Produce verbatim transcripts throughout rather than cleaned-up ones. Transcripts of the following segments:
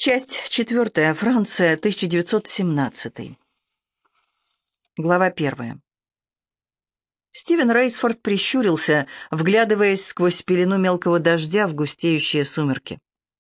Часть четвертая. Франция, тысяча девятьсот семнадцатый. Глава первая. Стивен Рейсфорд прищурился, вглядываясь сквозь пелену мелкого дождя в густеющие сумерки.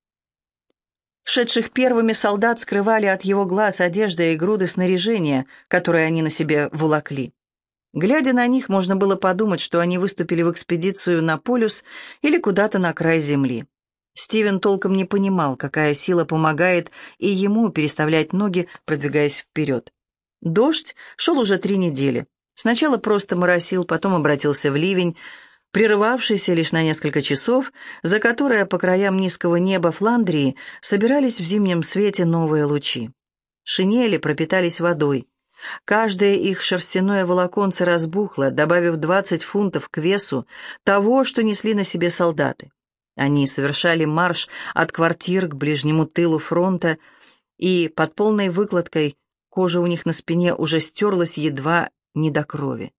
Шедших первыми солдат скрывали от его глаз одежда и груды снаряжения, которые они на себе волокли. Глядя на них, можно было подумать, что они выступили в экспедицию на полюс или куда-то на край земли. Стивен толком не понимал, какая сила помогает и ему переставлять ноги, продвигаясь вперед. Дождь шел уже три недели. Сначала просто моросил, потом обратился в ливень, прерывавшийся лишь на несколько часов, за которые по краям низкого неба Фландрии собирались в зимнем свете новые лучи. Шинели пропитались водой. Каждое их шерстяное волоконце разбухло, добавив двадцать фунтов к весу того, что несли на себе солдаты. Они совершали марш от квартир к ближнему тылу фронта, и под полной выкладкой кожа у них на спине уже стерлась едва не до крови.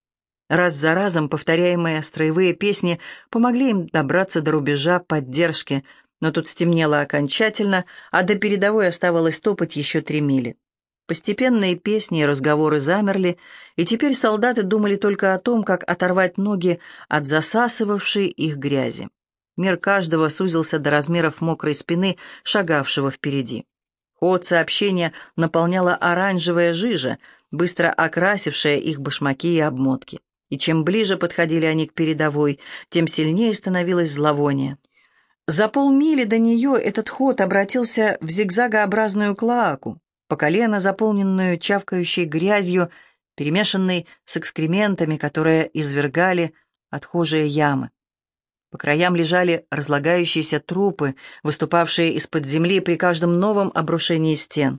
Раз за разом повторяемые строевые песни помогли им добраться до рубежа поддержки, но тут стемнело окончательно, а до передовой оставалось топать еще три мили. Постепенно и песни, и разговоры замерли, и теперь солдаты думали только о том, как оторвать ноги от засасывавшей их грязи. Мир каждого сузился до размеров мокрой спины, шагавшего впереди. Ход сообщения наполняла оранжевая жижа, быстро окрасившая их башмаки и обмотки. И чем ближе подходили они к передовой, тем сильнее становилось зловоние. За полмили до нее этот ход обратился в зигзагообразную клоаку, по колено заполненную чавкающей грязью, перемешанной с экскрементами, которые извергали отхожие ямы. По краям лежали разлагающиеся трупы, выступавшие из-под земли при каждом новом обрушении стен.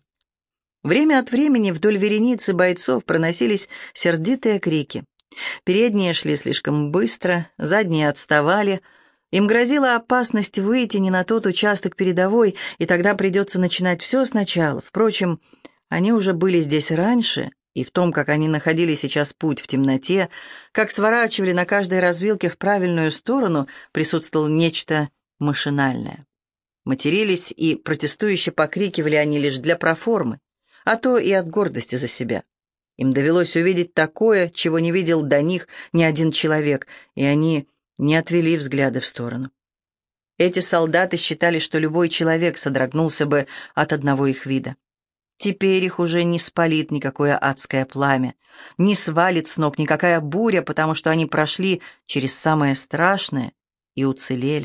Время от времени вдоль вереницы бойцов проносились сердитые крики. Передние шли слишком быстро, задние отставали. Им грозила опасность выйти не на тот участок передовой, и тогда придется начинать все сначала. Впрочем, они уже были здесь раньше, и в том, как они находили сейчас путь в темноте, как сворачивали на каждой развилке в правильную сторону, присутствовало нечто машинальное. Матерились и протестующе покрикивали они лишь для проформы, а то и от гордости за себя. Им довелось увидеть такое, чего не видел до них ни один человек, и они не отвели взгляды в сторону. Эти солдаты считали, что любой человек содрогнулся бы от одного их вида. Теперь их уже не спалит никакое адское пламя, не свалит с ног никакая буря, потому что они прошли через самое страшное и уцелели.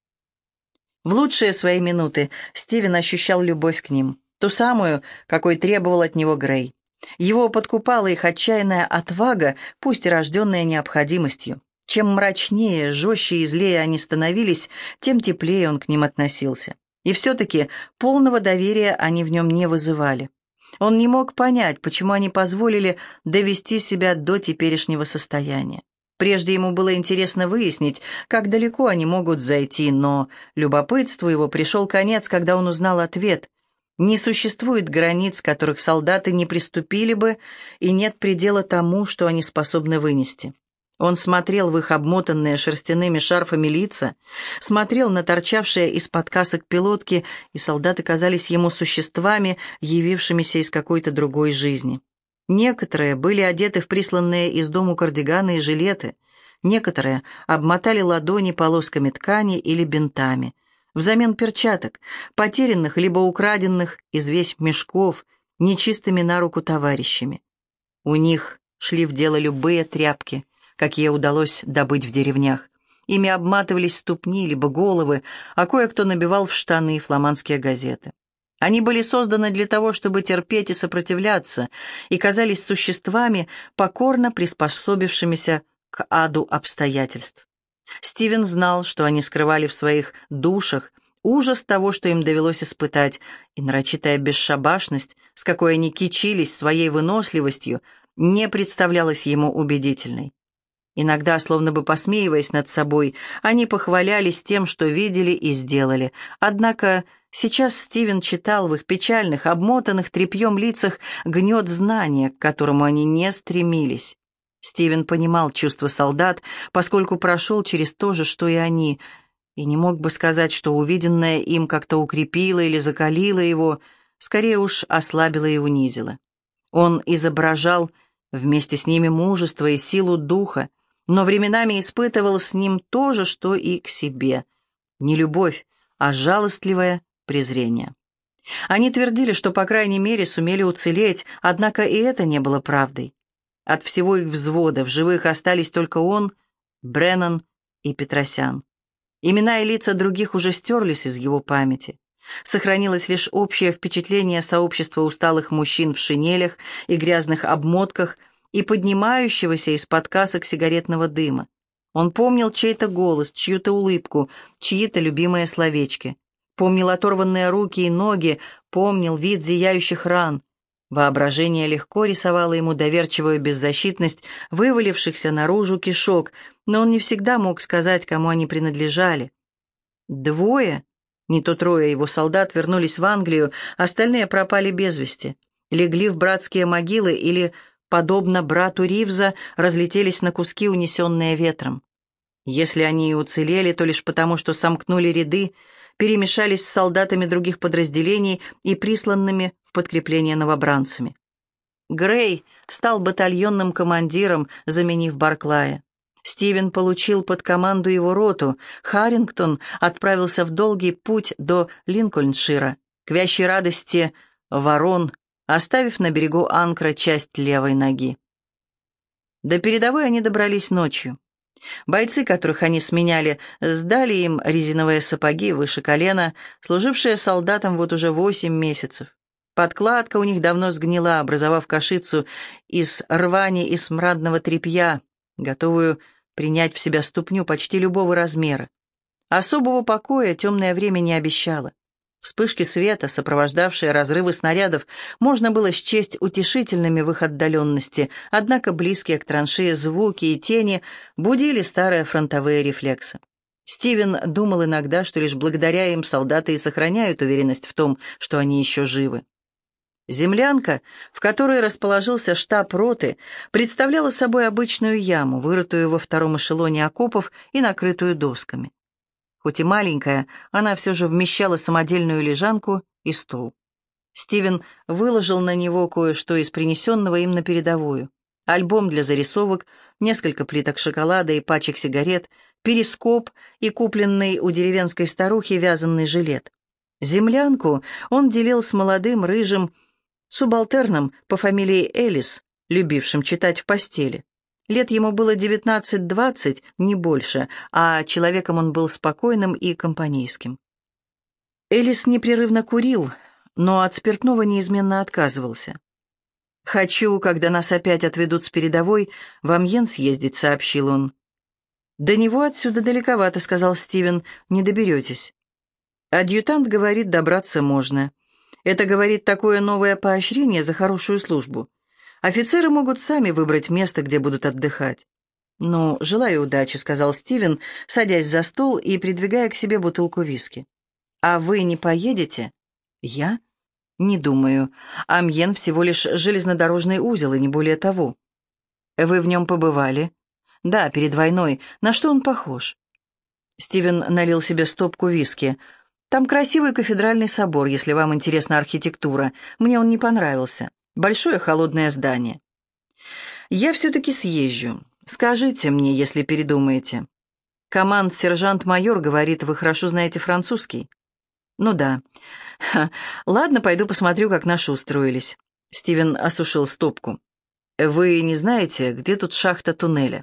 В лучшие свои минуты Стивен ощущал любовь к ним, ту самую, какой требовал от него Грей. Его подкупала их отчаянная отвага, пусть и рожденная необходимостью. Чем мрачнее, жестче и злее они становились, тем теплее он к ним относился. И все-таки полного доверия они в нем не вызывали. Он не мог понять, почему они позволили довести себя до теперешнего состояния. Прежде ему было интересно выяснить, как далеко они могут зайти, но любопытству его пришел конец, когда он узнал ответ. Не существует границ, которых солдаты не приступили бы, и нет предела тому, что они способны вынести. Он смотрел в их обмотанные шерстяными шарфами лица, смотрел на торчавшие из-под касок пилотки, и солдаты казались ему существами, явившимися из какой-то другой жизни. Некоторые были одеты в присланные из дому кардиганы и жилеты, некоторые обмотали ладони полосками ткани или бинтами, взамен перчаток, потерянных либо украденных из вещмешков, нечистыми на руку товарищами. У них шли в дело любые тряпки, какие удалось добыть в деревнях. Ими обматывались ступни либо головы, а кое-кто набивал в штаны фламандские газеты. Они были созданы для того, чтобы терпеть и сопротивляться, и казались существами, покорно приспособившимися к аду обстоятельств. Стивен знал, что они скрывали в своих душах ужас того, что им довелось испытать, и нарочитая бесшабашность, с какой они кичились своей выносливостью, не представлялась ему убедительной. Иногда, словно бы посмеиваясь над собой, они похвалялись тем, что видели и сделали. Однако сейчас Стивен читал в их печальных, обмотанных тряпьем лицах гнет знания, к которому они не стремились. Стивен понимал чувства солдат, поскольку прошел через то же, что и они. и не мог бы сказать, что увиденное им как-то укрепило или закалило его, скорее уж ослабило и унизило. Он изображал вместе с ними мужество и силу духа, но временами испытывал с ним то же, что и к себе. Не любовь, а жалостливое презрение. Они твердили, что, по крайней мере, сумели уцелеть, однако и это не было правдой. От всего их взвода в живых остались только он, Бреннан и Петросян. Имена и лица других уже стерлись из его памяти. Сохранилось лишь общее впечатление сообщества усталых мужчин в шинелях и грязных обмотках и поднимающегося из-под касок сигаретного дыма. Он помнил чей-то голос, чью-то улыбку, чьи-то любимые словечки. Помнил оторванные руки и ноги, помнил вид зияющих ран. Воображение легко рисовало ему доверчивую беззащитность вывалившихся наружу кишок, но он не всегда мог сказать, кому они принадлежали. Двое, не то трое его солдат вернулись в Англию, остальные пропали без вести, легли в братские могилы или, подобно брату Ривза, разлетелись на куски, унесенные ветром. Если они и уцелели, то лишь потому, что сомкнули ряды, перемешались с солдатами других подразделений и присланными в подкрепление новобранцами. Грей стал батальонным командиром, заменив Барклая. Стивен получил под команду его роту, Харрингтон отправился в долгий путь до Линкольншира, к вящей радости ворон, оставив на берегу Анкра часть левой ноги. До передовой они добрались ночью. Бойцы, которых они сменяли, сдали им резиновые сапоги выше колена, служившие солдатам вот уже восемь месяцев. Подкладка у них давно сгнила, образовав кашицу из рвани и смрадного тряпья, готовую принять в себя ступню почти любого размера. Особого покоя темное время не обещало. Вспышки света, сопровождавшие разрывы снарядов, можно было счесть утешительными в их отдаленности, однако близкие к траншее звуки и тени будили старые фронтовые рефлексы. Стивен думал иногда, что лишь благодаря им солдаты и сохраняют уверенность в том, что они еще живы. Землянка, в которой расположился штаб роты, представляла собой обычную яму, вырытую во втором эшелоне окопов и накрытую досками. Хоть и маленькая, она все же вмещала самодельную лежанку и стол. Стивен выложил на него кое-что из принесенного им на передовую. Альбом для зарисовок, несколько плиток шоколада и пачек сигарет, перископ и купленный у деревенской старухи вязаный жилет. Землянку он делил с молодым, рыжим, субалтерном по фамилии Элис, любившим читать в постели. Лет ему было девятнадцать-двадцать, не больше, а человеком он был спокойным и компанейским. Элис непрерывно курил, но от спиртного неизменно отказывался. «Хочу, когда нас опять отведут с передовой, в Амьен съездить», — сообщил он. «До него отсюда далековато», — сказал Стивен, — «не доберетесь». Адъютант говорит, добраться можно. Это, говорит, такое новое поощрение за хорошую службу. Офицеры могут сами выбрать место, где будут отдыхать. «Ну, желаю удачи», — сказал Стивен, садясь за стол и придвигая к себе бутылку виски. «А вы не поедете?» «Я?» «Не думаю. Амьен всего лишь железнодорожный узел, и не более того». «Вы в нем побывали?» «Да, перед войной. На что он похож?» Стивен налил себе стопку виски. «Там красивый кафедральный собор, если вам интересна архитектура. Мне он не понравился. Большое холодное здание. Я все-таки съезжу. Скажите мне, если передумаете. Команд-сержант-майор говорит, вы хорошо знаете французский. Ну да. Ха. Ладно, пойду посмотрю, как наши устроились». Стивен осушил стопку. «Вы не знаете, где тут шахта туннеля?»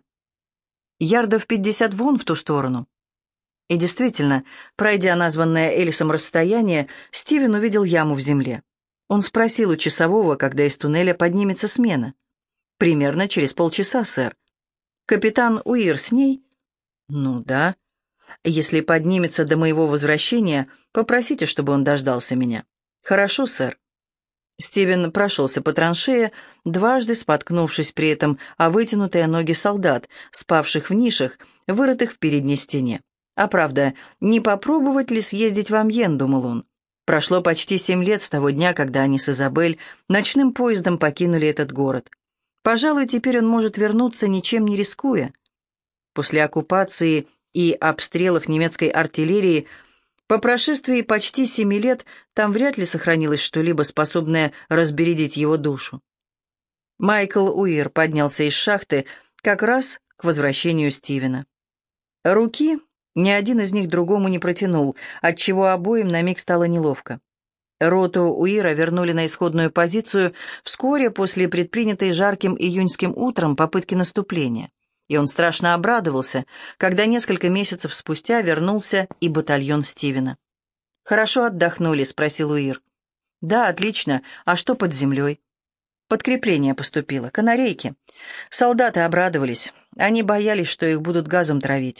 «Ярдов пятьдесят вон в ту сторону». И действительно, пройдя названное Элисом расстояние, Стивен увидел яму в земле. Он спросил у часового, когда из туннеля поднимется смена. «Примерно через полчаса, сэр». «Капитан Уир с ней?» «Ну да. Если поднимется до моего возвращения, попросите, чтобы он дождался меня». «Хорошо, сэр». Стивен прошелся по траншее, дважды споткнувшись при этом о вытянутые ноги солдат, спавших в нишах, вырытых в передней стене. «А правда, не попробовать ли съездить в Амьен?» — думал он. Прошло почти семь лет с того дня, когда они с Изабель ночным поездом покинули этот город. Пожалуй, теперь он может вернуться, ничем не рискуя. После оккупации и обстрелов немецкой артиллерии, по прошествии почти семи лет там вряд ли сохранилось что-либо, способное разбередить его душу. Майкл Уир поднялся из шахты как раз к возвращению Стивена. Руки ни один из них другому не протянул, отчего обоим на миг стало неловко. Роту Уира вернули на исходную позицию вскоре после предпринятой жарким июньским утром попытки наступления, и он страшно обрадовался, когда несколько месяцев спустя вернулся и батальон Стивена. «Хорошо отдохнули?» — спросил Уир. «Да, отлично. А что под землей?» «Подкрепление поступило. Канарейки. Солдаты обрадовались. Они боялись, что их будут газом травить».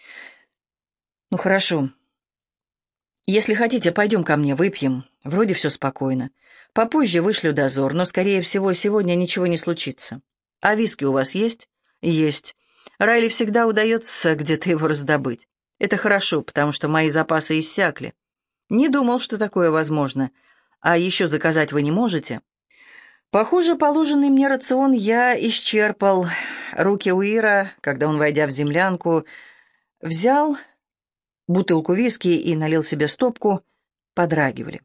«Ну хорошо. Если хотите, пойдем ко мне, выпьем. Вроде все спокойно. Попозже вышлю дозор, но, скорее всего, сегодня ничего не случится. А виски у вас есть?» «Есть. Райли всегда удается где-то его раздобыть. Это хорошо, потому что мои запасы иссякли. Не думал, что такое возможно. А еще заказать вы не можете?» «Похоже, положенный мне рацион я исчерпал». Руки Уира, когда он, войдя в землянку, взял бутылку виски и налил себе стопку, подрагивали.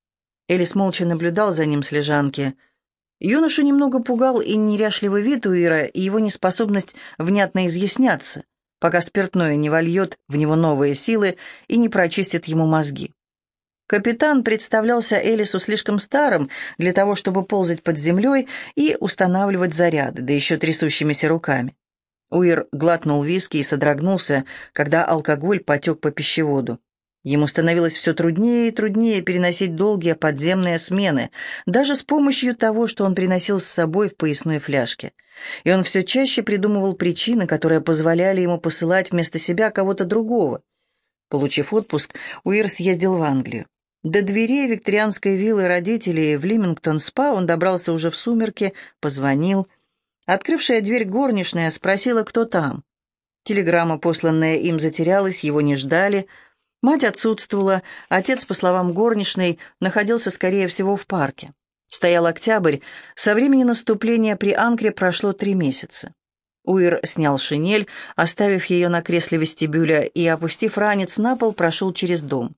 Элис молча наблюдал за ним с лежанки. Юношу немного пугал и неряшливый вид Уира, и его неспособность внятно изъясняться, пока спиртное не вольет в него новые силы и не прочистит ему мозги. Капитан представлялся Элису слишком старым для того, чтобы ползать под землей и устанавливать заряды, да еще трясущимися руками. Уир глотнул виски и содрогнулся, когда алкоголь потек по пищеводу. Ему становилось все труднее и труднее переносить долгие подземные смены, даже с помощью того, что он приносил с собой в поясной фляжке. И он все чаще придумывал причины, которые позволяли ему посылать вместо себя кого-то другого. Получив отпуск, Уир съездил в Англию. До дверей викторианской виллы родителей в Лимингтон-спа он добрался уже в сумерки, позвонил. Открывшая дверь горничная спросила, кто там. Телеграмма, посланная им, затерялась, его не ждали. Мать отсутствовала, отец, по словам горничной, находился, скорее всего, в парке. Стоял октябрь, со времени наступления при Анкре прошло три месяца. Уир снял шинель, оставив ее на кресле вестибюля, и, опустив ранец на пол, прошел через дом.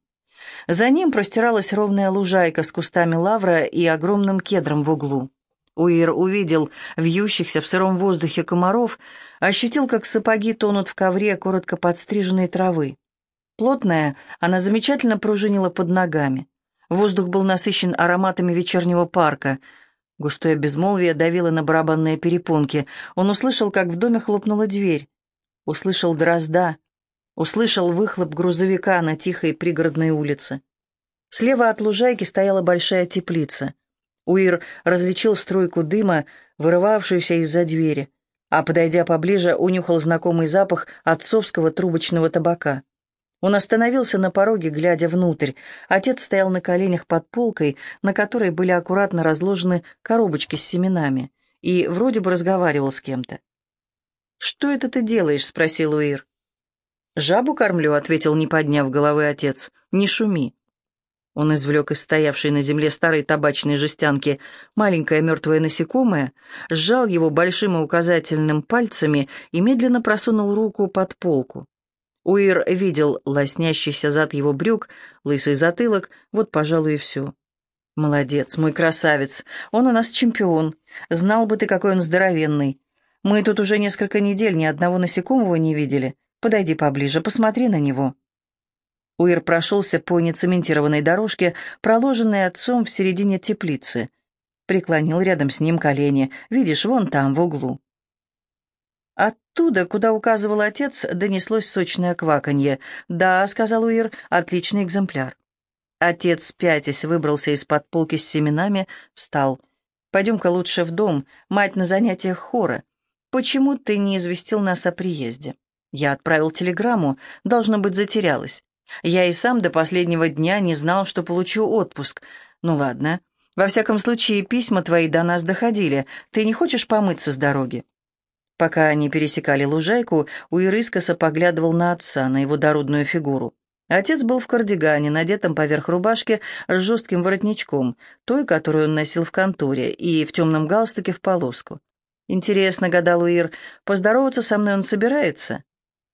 За ним простиралась ровная лужайка с кустами лавра и огромным кедром в углу. Уир увидел вьющихся в сыром воздухе комаров, ощутил, как сапоги тонут в ковре коротко подстриженной травы. Плотная, она замечательно пружинила под ногами. Воздух был насыщен ароматами вечернего парка. Густое безмолвие давило на барабанные перепонки. Он услышал, как в доме хлопнула дверь. Услышал дрозда. Услышал выхлоп грузовика на тихой пригородной улице. Слева от лужайки стояла большая теплица. Уир различил струйку дыма, вырывавшуюся из-за двери, а, подойдя поближе, унюхал знакомый запах отцовского трубочного табака. Он остановился на пороге, глядя внутрь. Отец стоял на коленях под полкой, на которой были аккуратно разложены коробочки с семенами, и вроде бы разговаривал с кем-то. «Что это ты делаешь?» — спросил Уир. «Жабу кормлю», — ответил, не подняв головы отец. «Не шуми». Он извлек из стоявшей на земле старой табачной жестянки маленькое мертвое насекомое, сжал его большим и указательным пальцами и медленно просунул руку под полку. Уир видел лоснящийся зад его брюк, лысый затылок, вот, пожалуй, и все. «Молодец, мой красавец, он у нас чемпион. Знал бы ты, какой он здоровенный. Мы тут уже несколько недель ни одного насекомого не видели. Подойди поближе, посмотри на него». Уир прошелся по нецементированной дорожке, проложенной отцом в середине теплицы. Преклонил рядом с ним колени. «Видишь, вон там, в углу». Оттуда, куда указывал отец, донеслось сочное кваканье. «Да», — сказал Уир, — «отличный экземпляр». Отец, пятясь, выбрался из-под полки с семенами, встал. «Пойдем-ка лучше в дом, мать на занятиях хора. Почему ты не известил нас о приезде? Я отправил телеграмму, должно быть, затерялась. Я и сам до последнего дня не знал, что получу отпуск. Ну ладно, во всяком случае, письма твои до нас доходили. Ты не хочешь помыться с дороги?» Пока они пересекали лужайку, Уир искоса поглядывал на отца, на его дородную фигуру. Отец был в кардигане, надетом поверх рубашки с жестким воротничком, той, которую он носил в конторе, и в темном галстуке в полоску. «Интересно», — гадал Уир, — «поздороваться со мной он собирается?»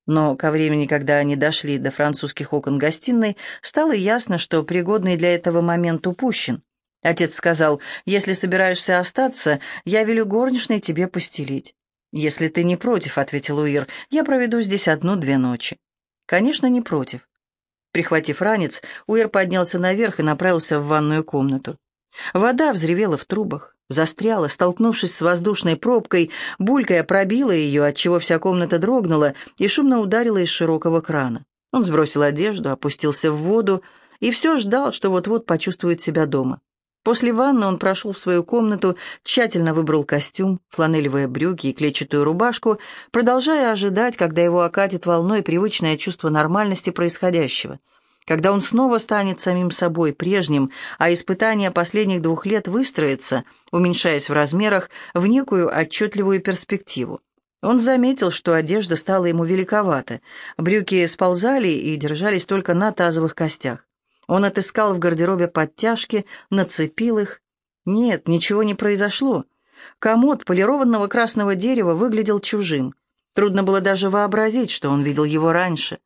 Но ко времени, когда они дошли до французских окон гостиной, стало ясно, что пригодный для этого момент упущен. Отец сказал: «Если собираешься остаться, я велю горничной тебе постелить». «Если ты не против», — ответил Уир, — «я проведу здесь одну-две ночи». «Конечно, не против». Прихватив ранец, Уир поднялся наверх и направился в ванную комнату. Вода взревела в трубах, застряла, столкнувшись с воздушной пробкой, булькая пробила ее, отчего вся комната дрогнула и шумно ударила из широкого крана. Он сбросил одежду, опустился в воду и все ждал, что вот-вот почувствует себя дома. После ванны он прошел в свою комнату, тщательно выбрал костюм, фланелевые брюки и клетчатую рубашку, продолжая ожидать, когда его окатит волной привычное чувство нормальности происходящего, когда он снова станет самим собой, прежним, а испытание последних двух лет выстроится, уменьшаясь в размерах, в некую отчетливую перспективу. Он заметил, что одежда стала ему великовата, брюки сползали и держались только на тазовых костях. Он отыскал в гардеробе подтяжки, нацепил их. Нет, ничего не произошло. Комод полированного красного дерева выглядел чужим. Трудно было даже вообразить, что он видел его раньше.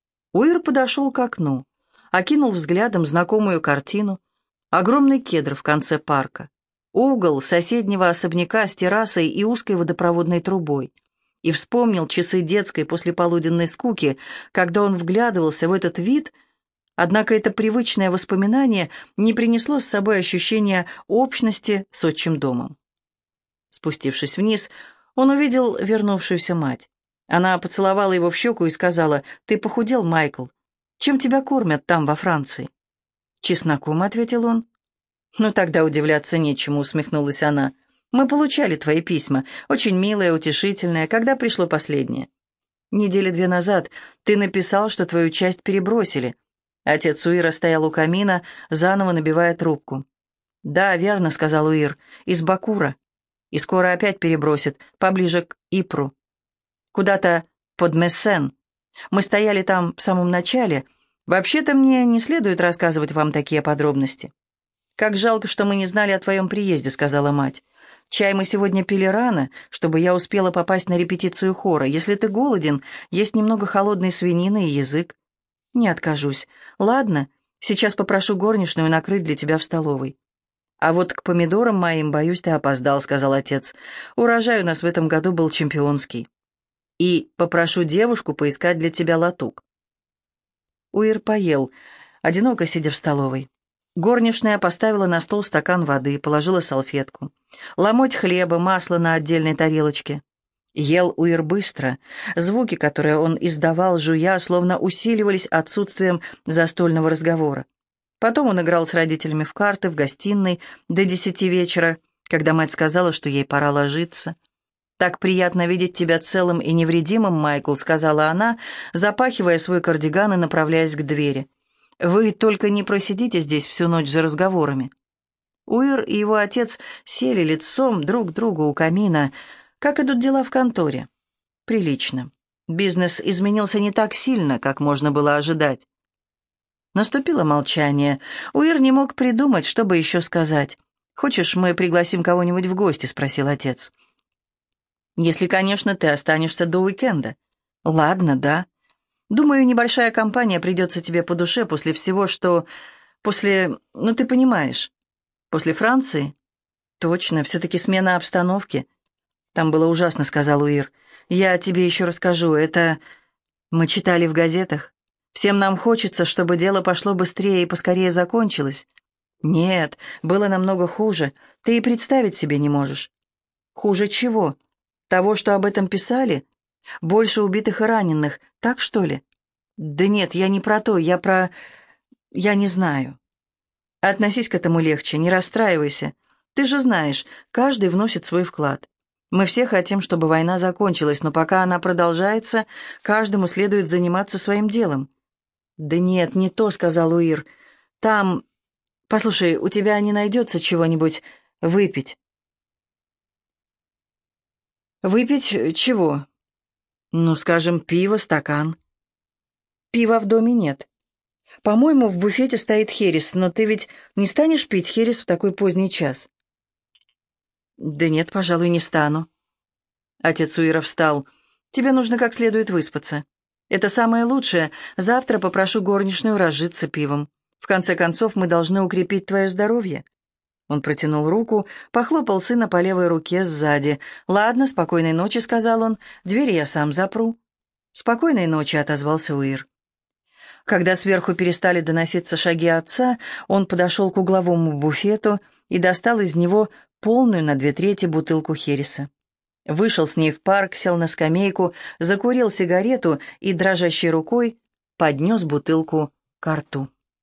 Уир подошел к окну, окинул взглядом знакомую картину. Огромный кедр в конце парка, угол соседнего особняка с террасой и узкой водопроводной трубой. И вспомнил часы детской послеполуденной скуки, когда он вглядывался в этот вид. Однако это привычное воспоминание не принесло с собой ощущения общности с отчим домом. Спустившись вниз, он увидел вернувшуюся мать. Она поцеловала его в щеку и сказала: «Ты похудел, Майкл. Чем тебя кормят там, во Франции?» «Чесноком», — ответил он. «Ну, тогда удивляться нечему», — усмехнулась она. «Мы получали твои письма, очень милые, утешительные. Когда пришло последнее?» «Недели две назад ты написал, что твою часть перебросили». Отец Уира стоял у камина, заново набивая трубку. «Да, верно», — сказал Уир, — «из Бакура. И скоро опять перебросит, поближе к Ипру. Куда-то под Мессен. Мы стояли там в самом начале. Вообще-то мне не следует рассказывать вам такие подробности». «Как жалко, что мы не знали о твоем приезде», — сказала мать. «Чай мы сегодня пили рано, чтобы я успела попасть на репетицию хора. Если ты голоден, есть немного холодной свинины и язык». «Не откажусь. Ладно, сейчас попрошу горничную накрыть для тебя в столовой». «А вот к помидорам моим, боюсь, ты опоздал», — сказал отец. «Урожай у нас в этом году был чемпионский. И попрошу девушку поискать для тебя латук». Уир поел, одиноко сидя в столовой. Горничная поставила на стол стакан воды, положила салфетку. Ломоть хлеба, масло на отдельной тарелочке. Ел Уир быстро. Звуки, которые он издавал, жуя, словно усиливались отсутствием застольного разговора. Потом он играл с родителями в карты в гостиной до десяти вечера, когда мать сказала, что ей пора ложиться. «Так приятно видеть тебя целым и невредимым, Майкл», — сказала она, запахивая свой кардиган и направляясь к двери. «Вы только не просидите здесь всю ночь за разговорами». Уир и его отец сели лицом друг к другу у камина. «Как идут дела в конторе?» «Прилично. Бизнес изменился не так сильно, как можно было ожидать». Наступило молчание. Уир не мог придумать, что бы еще сказать. «Хочешь, мы пригласим кого-нибудь в гости?» — спросил отец. «Если, конечно, ты останешься до уикенда». «Ладно, да. Думаю, небольшая компания придется тебе по душе после всего, что... После... Ну, ты понимаешь. После Франции?» «Точно, все-таки смена обстановки». «Там было ужасно», — сказал Уир. «Я тебе еще расскажу. Это... Мы читали в газетах. Всем нам хочется, чтобы дело пошло быстрее и поскорее закончилось. Нет, было намного хуже. Ты и представить себе не можешь». «Хуже чего? Того, что об этом писали? Больше убитых и раненых, так что ли?» «Да нет, я не про то, я про... Я не знаю». «Относись к этому легче, не расстраивайся. Ты же знаешь, каждый вносит свой вклад. Мы все хотим, чтобы война закончилась, но пока она продолжается, каждому следует заниматься своим делом». «Да нет, не то», — сказал Уир. «Там... Послушай, у тебя не найдется чего-нибудь выпить?» «Выпить чего?» «Ну, скажем, пиво, стакан». «Пива в доме нет. По-моему, в буфете стоит херес, но ты ведь не станешь пить херес в такой поздний час?» «Да нет, пожалуй, не стану». Отец Уира встал. «Тебе нужно как следует выспаться. Это самое лучшее. Завтра попрошу горничную разжиться пивом. В конце концов, мы должны укрепить твое здоровье». Он протянул руку, похлопал сына по левой руке сзади. «Ладно, спокойной ночи», — сказал он. «Дверь я сам запру». «Спокойной ночи», — отозвался Уир. Когда сверху перестали доноситься шаги отца, он подошел к угловому буфету и достал из него полную на две трети бутылку хереса. Вышел с ней в парк, сел на скамейку, закурил сигарету и дрожащей рукой поднес бутылку ко рту.